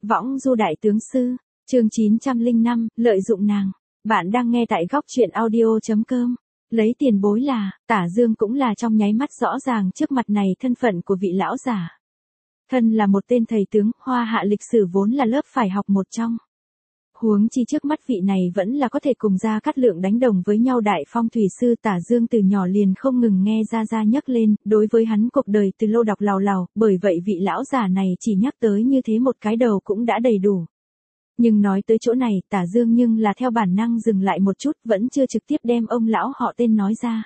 Võng du đại tướng sư, chương 905, lợi dụng nàng. Bạn đang nghe tại góc truyện audio.com. Lấy tiền bối là, Tả Dương cũng là trong nháy mắt rõ ràng trước mặt này thân phận của vị lão giả. Thân là một tên thầy tướng, hoa hạ lịch sử vốn là lớp phải học một trong. Huống chi trước mắt vị này vẫn là có thể cùng Gia Cát Lượng đánh đồng với nhau đại phong thủy sư. Tả Dương từ nhỏ liền không ngừng nghe Gia nhắc lên, đối với hắn cuộc đời từ lâu đọc lào lào, bởi vậy vị lão giả này chỉ nhắc tới như thế một cái đầu cũng đã đầy đủ. Nhưng nói tới chỗ này, Tả Dương nhưng là theo bản năng dừng lại một chút, vẫn chưa trực tiếp đem ông lão họ tên nói ra.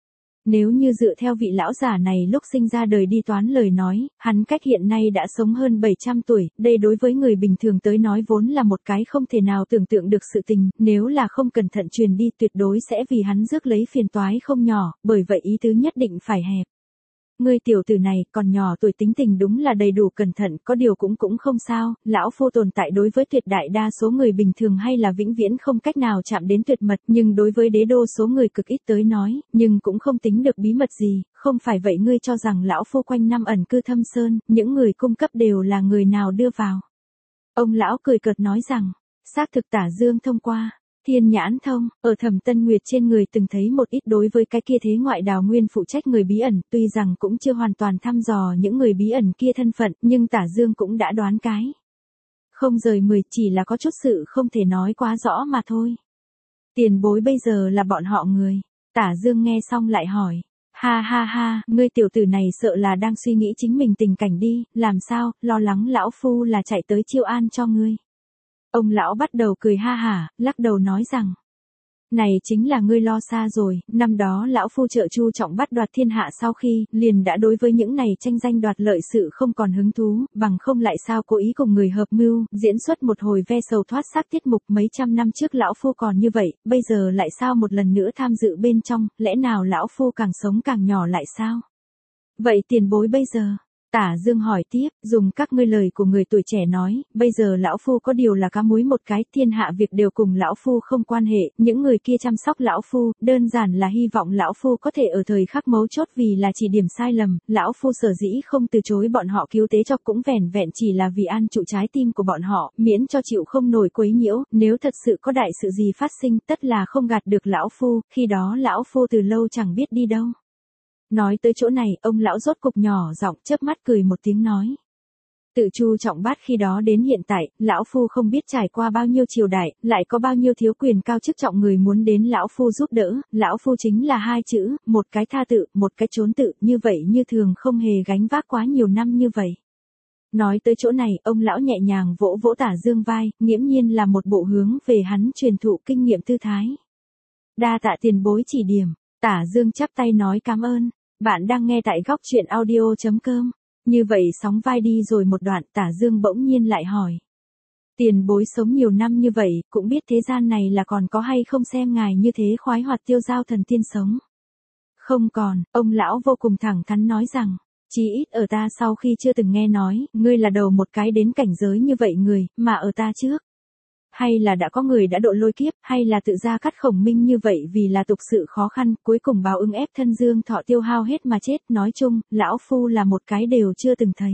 Nếu như dựa theo vị lão giả này lúc sinh ra đời đi toán lời nói, hắn cách hiện nay đã sống hơn 700 tuổi, đây đối với người bình thường tới nói vốn là một cái không thể nào tưởng tượng được sự tình, nếu là không cẩn thận truyền đi tuyệt đối sẽ vì hắn rước lấy phiền toái không nhỏ, bởi vậy ý tứ nhất định phải hẹp. Ngươi tiểu tử này còn nhỏ tuổi tính tình đúng là đầy đủ cẩn thận, có điều cũng không sao, lão phu tồn tại đối với tuyệt đại đa số người bình thường hay là vĩnh viễn không cách nào chạm đến tuyệt mật, nhưng đối với đế đô số người cực ít tới nói, nhưng cũng không tính được bí mật gì, không phải vậy ngươi cho rằng lão phu quanh năm ẩn cư thâm sơn, những người cung cấp đều là người nào đưa vào. Ông lão cười cợt nói rằng, xác thực Tả Dương thông qua Thiên nhãn thông, ở Thẩm Tân Nguyệt trên người từng thấy một ít đối với cái kia thế ngoại đào nguyên phụ trách người bí ẩn, tuy rằng cũng chưa hoàn toàn thăm dò những người bí ẩn kia thân phận, nhưng Tả Dương cũng đã đoán cái. Không rời 10, chỉ là có chút sự không thể nói quá rõ mà thôi. Tiền bối bây giờ là bọn họ người. Tả Dương nghe xong lại hỏi. Ha ha ha, ngươi tiểu tử này sợ là đang suy nghĩ chính mình tình cảnh đi, làm sao, lo lắng lão phu là chạy tới chiêu an cho ngươi. Ông lão bắt đầu cười ha hả, lắc đầu nói rằng, này chính là ngươi lo xa rồi, năm đó lão phu trợ Chu Trọng bắt đoạt thiên hạ sau khi, liền đã đối với những này tranh danh đoạt lợi sự không còn hứng thú, bằng không lại sao cố ý cùng người hợp mưu, diễn xuất một hồi ve sầu thoát xác tiết mục mấy trăm năm trước lão phu còn như vậy, bây giờ lại sao một lần nữa tham dự bên trong, lẽ nào lão phu càng sống càng nhỏ lại sao? Vậy tiền bối bây giờ? Tả Dương hỏi tiếp, dùng các ngươi lời của người tuổi trẻ nói, bây giờ lão phu có điều là cá muối một cái, thiên hạ việc đều cùng lão phu không quan hệ, những người kia chăm sóc lão phu, đơn giản là hy vọng lão phu có thể ở thời khắc mấu chốt vì là chỉ điểm sai lầm, lão phu sở dĩ không từ chối bọn họ cứu tế cho cũng vẻn vẹn chỉ là vì an trụ trái tim của bọn họ, miễn cho chịu không nổi quấy nhiễu, nếu thật sự có đại sự gì phát sinh, tất là không gạt được lão phu, khi đó lão phu từ lâu chẳng biết đi đâu. Nói tới chỗ này, ông lão rốt cục nhỏ giọng chớp mắt cười một tiếng nói. Tự Chu Trọng Bát khi đó đến hiện tại, lão phu không biết trải qua bao nhiêu triều đại, lại có bao nhiêu thiếu quyền cao chức trọng người muốn đến lão phu giúp đỡ, lão phu chính là hai chữ, một cái tha tự, một cái trốn tự, như vậy như thường không hề gánh vác quá nhiều năm như vậy. Nói tới chỗ này, ông lão nhẹ nhàng vỗ vỗ Tả Dương vai, nghiễm nhiên là một bộ hướng về hắn truyền thụ kinh nghiệm tư thái. Đa tạ tiền bối chỉ điểm, Tả Dương chắp tay nói cảm ơn. Bạn đang nghe tại góc truyện audio.com. Như vậy sóng vai đi rồi một đoạn, Tả Dương bỗng nhiên lại hỏi. Tiền bối sống nhiều năm như vậy, cũng biết thế gian này là còn có hay không xem ngài như thế khoái hoạt tiêu dao thần tiên sống. Không còn, ông lão vô cùng thẳng thắn nói rằng, chí ít ở ta sau khi chưa từng nghe nói, ngươi là đầu một cái đến cảnh giới như vậy người, mà ở ta trước. Hay là đã có người đã độ lôi kiếp, hay là tự ra cắt Khổng Minh như vậy vì là tục sự khó khăn, cuối cùng báo ứng ép thân Dương Thọ tiêu hao hết mà chết, nói chung, lão phu là một cái đều chưa từng thấy.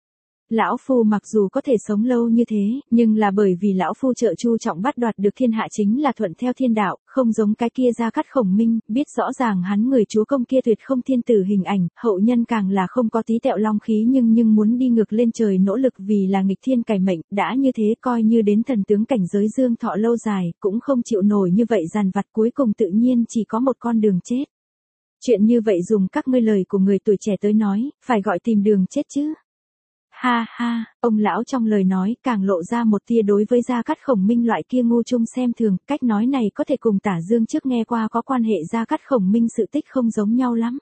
Lão phu mặc dù có thể sống lâu như thế, nhưng là bởi vì lão phu trợ Chu Trọng bắt đoạt được thiên hạ chính là thuận theo thiên đạo, không giống cái kia Gia Cát Khổng Minh, biết rõ ràng hắn người chúa công kia tuyệt không thiên tử hình ảnh, hậu nhân càng là không có tí tẹo long khí nhưng muốn đi ngược lên trời nỗ lực vì là nghịch thiên cải mệnh, đã như thế coi như đến thần tướng cảnh giới Dương Thọ lâu dài, cũng không chịu nổi như vậy dằn vặt, cuối cùng tự nhiên chỉ có một con đường chết. Chuyện như vậy dùng các ngươi lời của người tuổi trẻ tới nói, phải gọi tìm đường chết chứ. Ha ha, ông lão trong lời nói càng lộ ra một tia đối với Gia Cát Khổng Minh loại kia ngu chung xem thường, cách nói này có thể cùng Tả Dương trước nghe qua có quan hệ Gia Cát Khổng Minh sự tích không giống nhau lắm.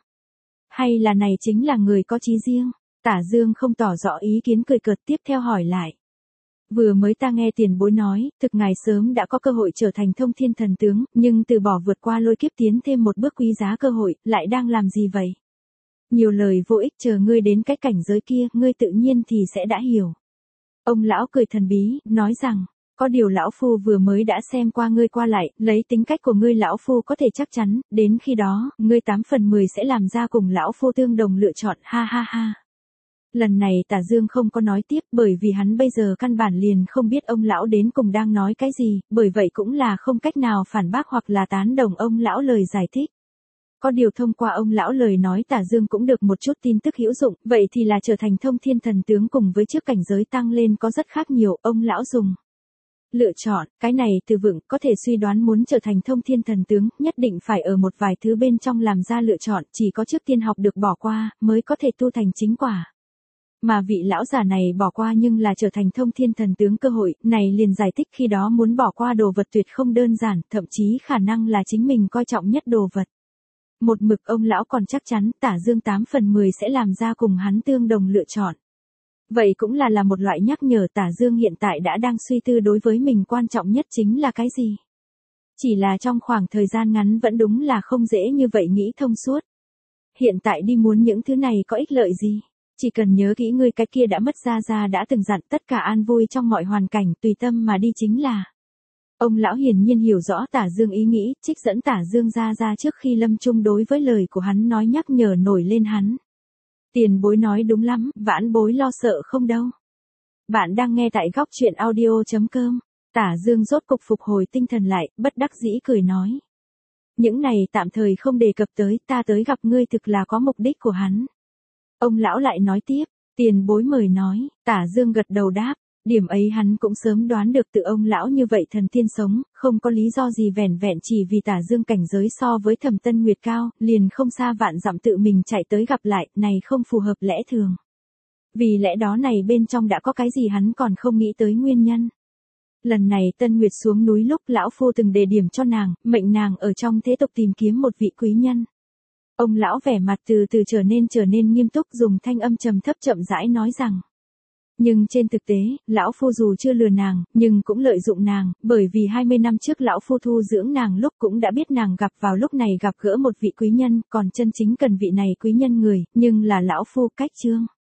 Hay là này chính là người có chí riêng? Tả Dương không tỏ rõ ý kiến cười cợt tiếp theo hỏi lại. Vừa mới ta nghe tiền bối nói, thực ngài sớm đã có cơ hội trở thành thông thiên thần tướng, nhưng từ bỏ vượt qua lôi kiếp tiến thêm một bước quý giá cơ hội, lại đang làm gì vậy? Nhiều lời vô ích, chờ ngươi đến cái cảnh giới kia, ngươi tự nhiên thì sẽ đã hiểu. Ông lão cười thần bí, nói rằng, có điều lão phu vừa mới đã xem qua ngươi qua lại, lấy tính cách của ngươi lão phu có thể chắc chắn, đến khi đó, ngươi 8/10 sẽ làm ra cùng lão phu tương đồng lựa chọn, ha ha ha. Lần này Tả Dương không có nói tiếp bởi vì hắn bây giờ căn bản liền không biết ông lão đến cùng đang nói cái gì, bởi vậy cũng là không cách nào phản bác hoặc là tán đồng ông lão lời giải thích. Có điều thông qua ông lão lời nói Tả Dương cũng được một chút tin tức hữu dụng, vậy thì là trở thành thông thiên thần tướng cùng với trước cảnh giới tăng lên có rất khác nhiều, ông lão dùng. Lựa chọn, cái này từ vựng có thể suy đoán muốn trở thành thông thiên thần tướng, nhất định phải ở một vài thứ bên trong làm ra lựa chọn, chỉ có trước tiên học được bỏ qua, mới có thể tu thành chính quả. Mà vị lão già này bỏ qua nhưng là trở thành thông thiên thần tướng cơ hội, này liền giải thích khi đó muốn bỏ qua đồ vật tuyệt không đơn giản, thậm chí khả năng là chính mình coi trọng nhất đồ vật. Một mực ông lão còn chắc chắn Tả Dương 8 phần 10 sẽ làm ra cùng hắn tương đồng lựa chọn. Vậy cũng là một loại nhắc nhở Tả Dương hiện tại đã đang suy tư đối với mình quan trọng nhất chính là cái gì. Chỉ là trong khoảng thời gian ngắn vẫn đúng là không dễ như vậy nghĩ thông suốt. Hiện tại đi muốn những thứ này có ích lợi gì? Chỉ cần nhớ kỹ ngươi cái kia đã mất ra đã từng dặn tất cả an vui trong mọi hoàn cảnh tùy tâm mà đi chính là. Ông lão hiển nhiên hiểu rõ Tả Dương ý nghĩ, trích dẫn Tả Dương ra trước khi lâm chung đối với lời của hắn nói nhắc nhở nổi lên hắn. Tiền bối nói đúng lắm, vãn bối lo sợ không đâu. Bạn đang nghe tại góc chuyện audio.com. Tả Dương rốt cục phục hồi tinh thần lại, bất đắc dĩ cười nói. Những này tạm thời không đề cập tới, ta tới gặp ngươi thực là có mục đích của hắn. Ông lão lại nói tiếp, tiền bối mời nói, Tả Dương gật đầu đáp. Điểm ấy hắn cũng sớm đoán được từ ông lão như vậy thần tiên sống, không có lý do gì vẻn vẹn chỉ vì Tả Dương cảnh giới so với Thẩm Tân Nguyệt cao, liền không xa vạn dặm tự mình chạy tới gặp lại, này không phù hợp lẽ thường. Vì lẽ đó này bên trong đã có cái gì hắn còn không nghĩ tới nguyên nhân. Lần này Tân Nguyệt xuống núi lúc lão phu từng đề điểm cho nàng, mệnh nàng ở trong thế tục tìm kiếm một vị quý nhân. Ông lão vẻ mặt từ từ trở nên nghiêm túc dùng thanh âm trầm thấp chậm rãi nói rằng. Nhưng trên thực tế, lão phu dù chưa lừa nàng, nhưng cũng lợi dụng nàng, bởi vì 20 năm trước lão phu thu dưỡng nàng lúc cũng đã biết nàng gặp vào lúc này gặp gỡ một vị quý nhân, còn chân chính cần vị này quý nhân người, nhưng là lão phu cách trương.